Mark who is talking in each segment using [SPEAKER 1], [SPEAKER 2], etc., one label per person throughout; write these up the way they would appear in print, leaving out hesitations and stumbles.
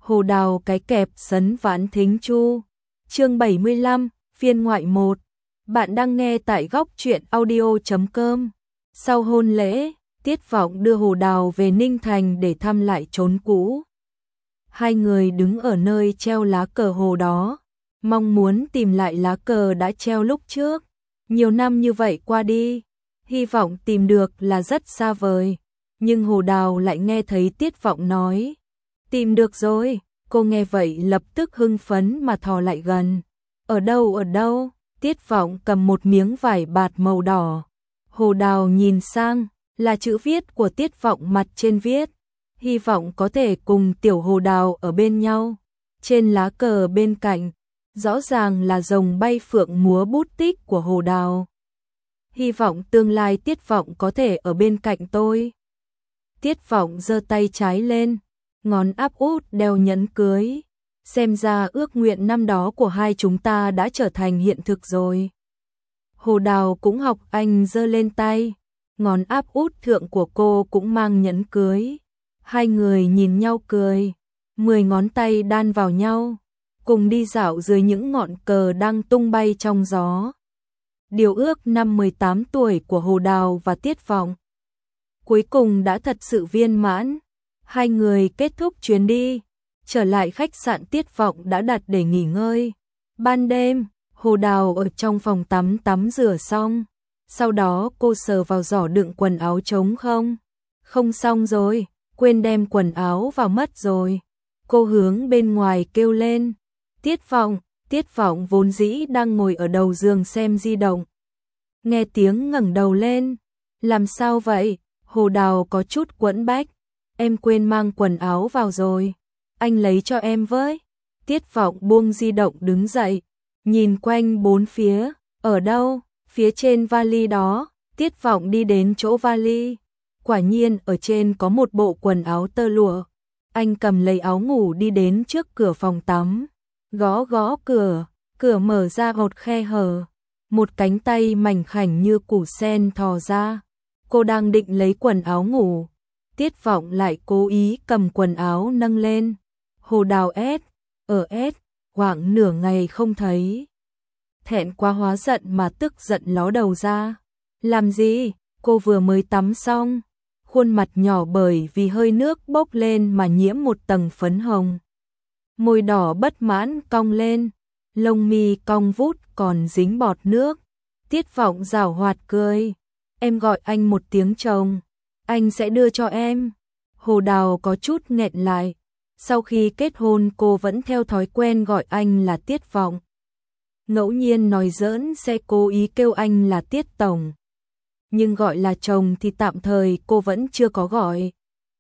[SPEAKER 1] Hồ Đào cái kẹp sấn vãn thính chu. Chương 75, phiên ngoại 1. Bạn đang nghe tại góc truyện audio.com. Sau hôn lễ, Tiết Vọng đưa Hồ Đào về Ninh Thành để thăm lại chốn cũ. Hai người đứng ở nơi treo lá cờ hồ đó, mong muốn tìm lại lá cờ đã treo lúc trước. Nhiều năm như vậy qua đi, hy vọng tìm được là rất xa vời. Nhưng Hồ Đào lại nghe thấy Tiết Vọng nói, tìm được rồi. Cô nghe vậy lập tức hưng phấn mà thò lại gần. Ở đâu ở đâu? Tiết Vọng cầm một miếng vải bạt màu đỏ. Hồ Đào nhìn sang, là chữ viết của Tiết Vọng, mặt trên viết, hy vọng có thể cùng tiểu Hồ Đào ở bên nhau. Trên lá cờ bên cạnh, rõ ràng là rồng bay phượng múa bút tích của Hồ Đào. Hy vọng tương lai Tiết Vọng có thể ở bên cạnh tôi. Tiết Vọng giơ tay trái lên, ngón áp út đeo nhẫn cưới. Xem ra ước nguyện năm đó của hai chúng ta đã trở thành hiện thực rồi. Hồ Đào cũng học anh giơ lên tay, ngón áp út thượng của cô cũng mang nhẫn cưới. Hai người nhìn nhau cười, 10 ngón tay đan vào nhau, cùng đi dạo dưới những ngọn cờ đang tung bay trong gió. Điều ước năm 18 tuổi của Hồ Đào và Tiết Vọng cuối cùng đã thật sự viên mãn. Hai người kết thúc chuyến đi, trở lại khách sạn Tiết Vọng đã đặt để nghỉ ngơi. Ban đêm, Hồ Đào ở trong phòng tắm rửa xong, sau đó cô sờ vào giỏ đựng quần áo trống không. Không xong rồi, quên đem quần áo vào mất rồi. Cô hướng bên ngoài kêu lên, Tiết Vọng vốn dĩ đang ngồi ở đầu giường xem di động. Nghe tiếng ngẩng đầu lên, làm sao vậy? Hồ Đào có chút quẫn bách. Em quên mang quần áo vào rồi, anh lấy cho em với. Tiết Vọng buông di động đứng dậy, nhìn quanh bốn phía, ở đâu? Phía trên vali đó. Tiết Vọng đi đến chỗ vali, quả nhiên ở trên có một bộ quần áo tơ lụa. Anh cầm lấy áo ngủ đi đến trước cửa phòng tắm, gõ gõ cửa, cửa mở ra một khe hở, một cánh tay mảnh khảnh như củ sen thò ra. Cô đang định lấy quần áo ngủ, Tiết Vọng lại cố ý cầm quần áo nâng lên. Hồ Đào hoảng nửa ngày không thấy. Thẹn quá hóa giận mà tức giận ló đầu ra. Làm gì? Cô vừa mới tắm xong, khuôn mặt nhỏ bởi vì hơi nước bốc lên mà nhiễm một tầng phấn hồng. Môi đỏ bất mãn cong lên, lông mi cong vút còn dính bọt nước. Tiết Vọng giảo hoạt cười, em gọi anh một tiếng chồng, anh sẽ đưa cho em. Hồ Đào có chút nghẹn lại, sau khi kết hôn cô vẫn theo thói quen gọi anh là Tiết Vọng. Ngẫu nhiên nói giỡn sẽ cố ý kêu anh là Tiết Tổng, nhưng gọi là chồng thì tạm thời cô vẫn chưa có gọi.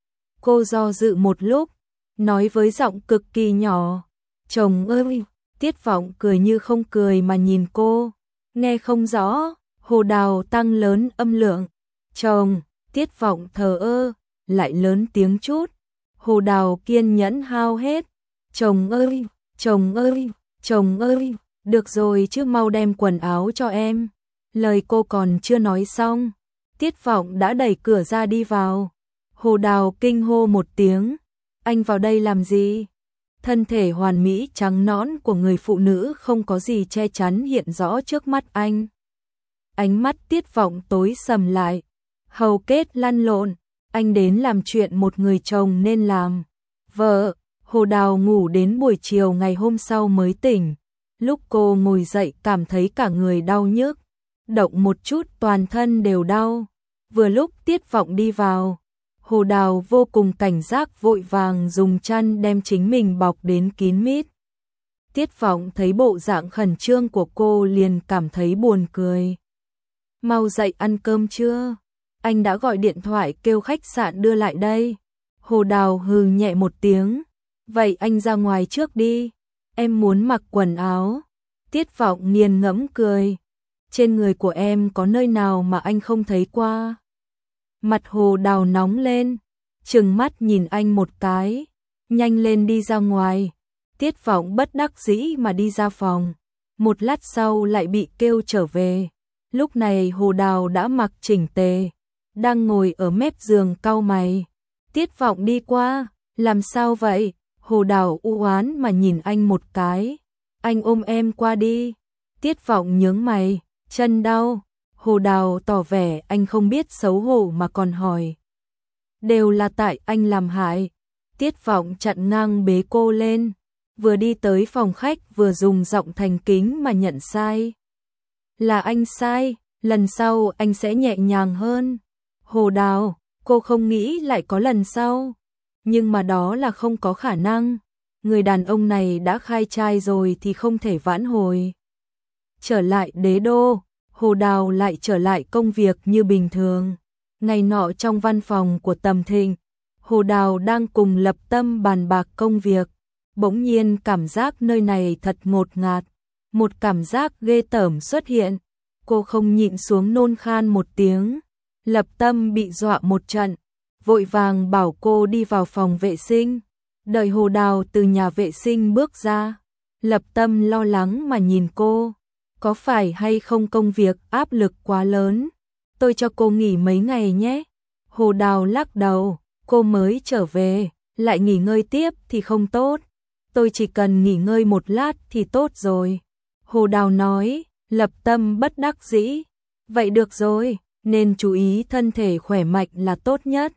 [SPEAKER 1] Cô do dự một lúc, nói với giọng cực kỳ nhỏ, chồng ơi. Tiết Vọng cười như không cười mà nhìn cô, nghe không rõ. Hồ Đào tăng lớn âm lượng, chồng. Tiết Vọng thờ ơ, lại lớn tiếng chút. Hồ Đào kiên nhẫn hao hết, chồng ơi, chồng ơi, chồng ơi, được rồi chứ mau đem quần áo cho em. Lời cô còn chưa nói xong, Tiết Vọng đã đẩy cửa ra đi vào. Hồ Đào kinh hô một tiếng, anh vào đây làm gì? Thân thể hoàn mỹ trắng nõn của người phụ nữ không có gì che chắn hiện rõ trước mắt anh. Ánh mắt Tiết Vọng tối sầm lại, hầu kết lăn lộn, anh đến làm chuyện một người chồng nên làm. Vợ, Hồ Đào ngủ đến buổi chiều ngày hôm sau mới tỉnh. Lúc cô ngồi dậy cảm thấy cả người đau nhức, động một chút toàn thân đều đau. Vừa lúc Tiết Vọng đi vào, Hồ Đào vô cùng cảnh giác vội vàng dùng chăn đem chính mình bọc đến kín mít. Tiết Vọng thấy bộ dạng khẩn trương của cô liền cảm thấy buồn cười. Mau dậy ăn cơm chưa? Anh đã gọi điện thoại kêu khách sạn đưa lại đây. Hồ Đào hừ nhẹ một tiếng. Vậy anh ra ngoài trước đi, em muốn mặc quần áo. Tiết Vọng nghiền ngẫm cười. Trên người của em có nơi nào mà anh không thấy qua? Mặt Hồ Đào nóng lên, trừng mắt nhìn anh một cái. Nhanh lên đi ra ngoài. Tiết Vọng bất đắc dĩ mà đi ra phòng. Một lát sau lại bị kêu trở về. Lúc này Hồ Đào đã mặc chỉnh tề, đang ngồi ở mép giường cau mày. Tiết Vọng đi qua, làm sao vậy? Hồ Đào u oán mà nhìn anh một cái. Anh ôm em qua đi. Tiết Vọng nhướng mày, chân đau. Hồ Đào tỏ vẻ anh không biết xấu hổ mà còn hỏi. Đều là tại anh làm hại. Tiết Vọng chặn ngang bế cô lên. Vừa đi tới phòng khách vừa dùng giọng thành kính mà nhận sai. Là anh sai, lần sau anh sẽ nhẹ nhàng hơn. Hồ Đào, cô không nghĩ lại có lần sau. Nhưng mà đó là không có khả năng. Người đàn ông này đã khai trai rồi thì không thể vãn hồi. Trở lại đế đô, Hồ Đào lại trở lại công việc như bình thường. Ngày nọ trong văn phòng của Tầm Thịnh, Hồ Đào đang cùng Lập Tâm bàn bạc công việc. Bỗng nhiên cảm giác nơi này thật ngột ngạt. Một cảm giác ghê tởm xuất hiện. Cô không nhịn xuống nôn khan một tiếng. Lập Tâm bị dọa một trận, vội vàng bảo cô đi vào phòng vệ sinh. Đợi Hồ Đào từ nhà vệ sinh bước ra, Lập Tâm lo lắng mà nhìn cô. Có phải hay không công việc áp lực quá lớn? Tôi cho cô nghỉ mấy ngày nhé. Hồ Đào lắc đầu, cô mới trở về, lại nghỉ ngơi tiếp thì không tốt. Tôi chỉ cần nghỉ ngơi một lát thì tốt rồi. Hồ Đào nói. Lập Tâm bất đắc dĩ. Vậy được rồi, nên chú ý thân thể khỏe mạnh là tốt nhất.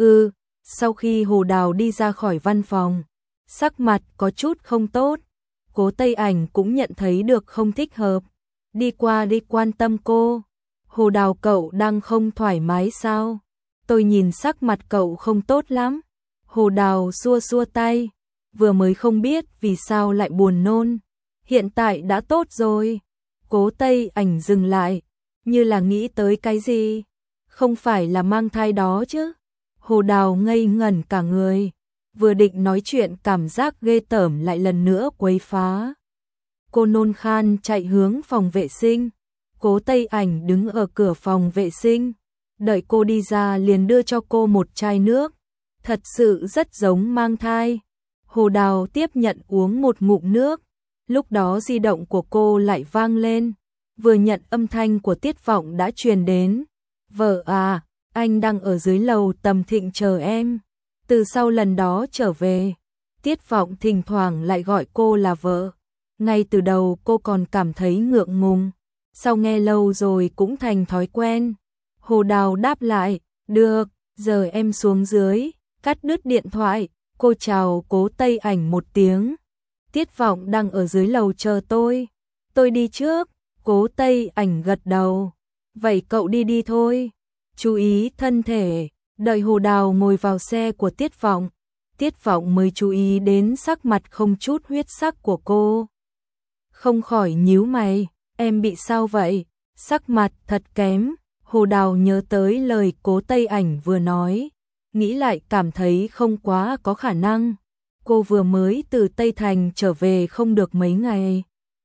[SPEAKER 1] Sau khi Hồ Đào đi ra khỏi văn phòng, sắc mặt có chút không tốt. Cố Tây Ảnh cũng nhận thấy được không thích hợp. Đi qua đi quan tâm cô. Hồ Đào, cậu đang không thoải mái sao? Tôi nhìn sắc mặt cậu không tốt lắm. Hồ Đào xua xua tay. Vừa mới không biết vì sao lại buồn nôn. Hiện tại đã tốt rồi. Cố Tây Ảnh dừng lại, như là nghĩ tới cái gì. Không phải là mang thai đó chứ? Hồ Đào ngây ngẩn cả người. Vừa định nói chuyện cảm giác ghê tởm lại lần nữa quấy phá. Cô nôn khan chạy hướng phòng vệ sinh. Cố Tây Ảnh đứng ở cửa phòng vệ sinh. Đợi cô đi ra liền đưa cho cô một chai nước. Thật sự rất giống mang thai. Hồ Đào tiếp nhận uống một ngụm nước. Lúc đó di động của cô lại vang lên. Vừa nhận âm thanh của Tiết Vọng đã truyền đến. Vợ à, anh đang ở dưới lầu Tầm Thịnh chờ em. Từ sau lần đó trở về, Tiết Vọng thỉnh thoảng lại gọi cô là vợ. Ngay từ đầu cô còn cảm thấy ngượng ngùng. Sau nghe lâu rồi cũng thành thói quen. Hồ Đào đáp lại, được, giờ em xuống dưới. Cắt đứt điện thoại, cô chào Cố Tây Ảnh một tiếng. Tiết Vọng đang ở dưới lầu chờ tôi. Tôi đi trước. Cố Tây Ảnh gật đầu. Vậy cậu đi đi thôi. Chú ý thân thể. Đợi Hồ Đào ngồi vào xe của Tiết Vọng. Tiết Vọng mới chú ý đến sắc mặt không chút huyết sắc của cô. Không khỏi nhíu mày. Em bị sao vậy? Sắc mặt thật kém. Hồ Đào nhớ tới lời Cố Tây Ảnh vừa nói. Nghĩ lại cảm thấy không quá có khả năng. Cô vừa mới từ Tây Thành trở về không được mấy ngày.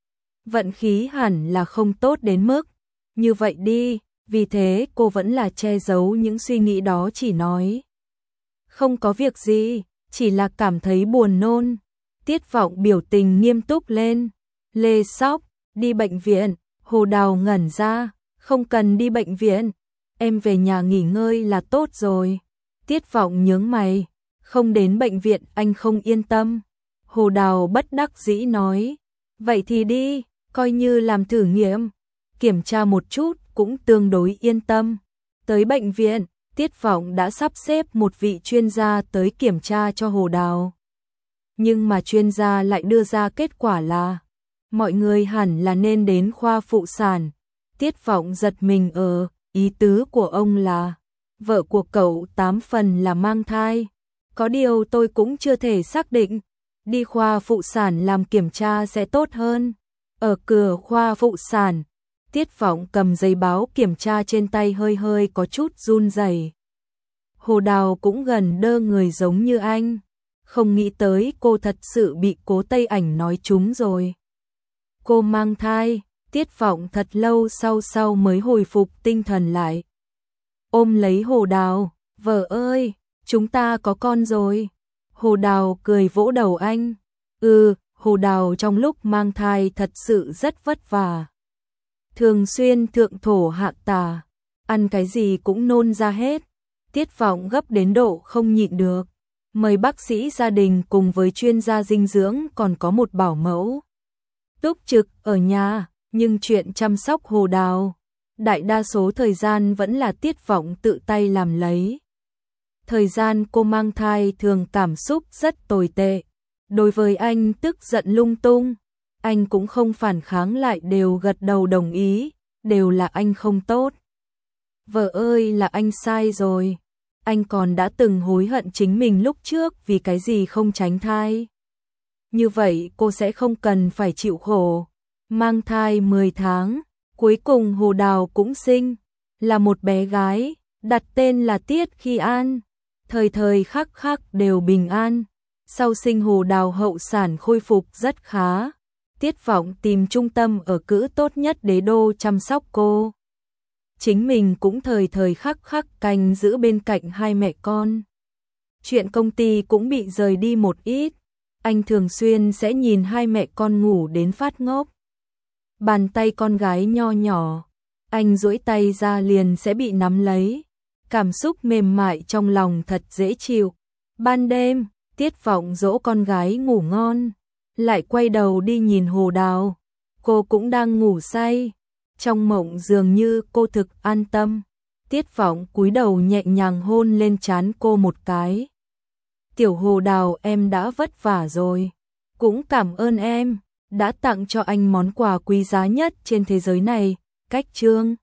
[SPEAKER 1] Vận khí hẳn là không tốt đến mức như vậy đi, vì thế cô vẫn là che giấu những suy nghĩ đó, chỉ nói. Không có việc gì, chỉ là cảm thấy buồn nôn. Tiết Vọng biểu tình nghiêm túc lên. Lê Sóc, đi bệnh viện. Hồ Đào ngẩn ra, không cần đi bệnh viện. Em về nhà nghỉ ngơi là tốt rồi. Tiết Vọng nhướng mày. Không đến bệnh viện anh không yên tâm. Hồ Đào bất đắc dĩ nói. Vậy thì đi, coi như làm thử nghiệm. Kiểm tra một chút cũng tương đối yên tâm. Tới bệnh viện, Tiết Vọng đã sắp xếp một vị chuyên gia tới kiểm tra cho Hồ Đào. Nhưng mà chuyên gia lại đưa ra kết quả là mọi người hẳn là nên đến khoa phụ sản. Tiết Vọng giật mình, ý tứ của ông là vợ của cậu 8 phần là mang thai. Có điều tôi cũng chưa thể xác định. Đi khoa phụ sản làm kiểm tra sẽ tốt hơn. Ở cửa khoa phụ sản, Tiết Vọng cầm giấy báo kiểm tra trên tay hơi hơi có chút run rẩy. Hồ Đào cũng gần đơ người giống như anh. Không nghĩ tới cô thật sự bị Cố Tây Ảnh nói trúng rồi. Cô mang thai. Tiết Vọng thật lâu sau mới hồi phục tinh thần lại. Ôm lấy Hồ Đào. Vợ ơi, chúng ta có con rồi. Hồ Đào cười vỗ đầu anh. Hồ Đào trong lúc mang thai thật sự rất vất vả. Thường xuyên thượng thổ hạ tả, ăn cái gì cũng nôn ra hết. Tiết Vọng gấp đến độ không nhịn được. mời bác sĩ gia đình cùng với chuyên gia dinh dưỡng, còn có một bảo mẫu túc trực ở nhà, nhưng chuyện chăm sóc Hồ Đào, đại đa số thời gian vẫn là Tiết Vọng tự tay làm lấy. Thời gian cô mang thai thường cảm xúc rất tồi tệ. Đối với anh tức giận lung tung, anh cũng không phản kháng lại, đều gật đầu đồng ý, đều là anh không tốt. Vợ ơi, là anh sai rồi. Anh còn đã từng hối hận chính mình lúc trước vì cái gì không tránh thai. Như vậy cô sẽ không cần phải chịu khổ. Mang thai 10 tháng, cuối cùng Hồ Đào cũng sinh, là một bé gái, đặt tên là Tiết Khi An. Thời thời khắc khắc đều bình an. Sau sinh Hồ Đào hậu sản khôi phục rất khá. Tiết Vọng tìm trung tâm ở cữ tốt nhất đế đô chăm sóc cô. Chính mình cũng thời thời khắc khắc canh giữ bên cạnh hai mẹ con. Chuyện công ty cũng bị rời đi một ít. Anh thường xuyên sẽ nhìn hai mẹ con ngủ đến phát ngốc. Bàn tay con gái nho nhỏ, anh duỗi tay ra liền sẽ bị nắm lấy. Cảm xúc mềm mại trong lòng thật dễ chịu. Ban đêm, Tiết Vọng dỗ con gái ngủ ngon, lại quay đầu đi nhìn Hồ Đào. Cô cũng đang ngủ say. Trong mộng dường như cô thực an tâm. Tiết Vọng cúi đầu nhẹ nhàng hôn lên trán cô một cái. Tiểu Hồ Đào, em đã vất vả rồi. Cũng cảm ơn em đã tặng cho anh món quà quý giá nhất trên thế giới này. Cách chương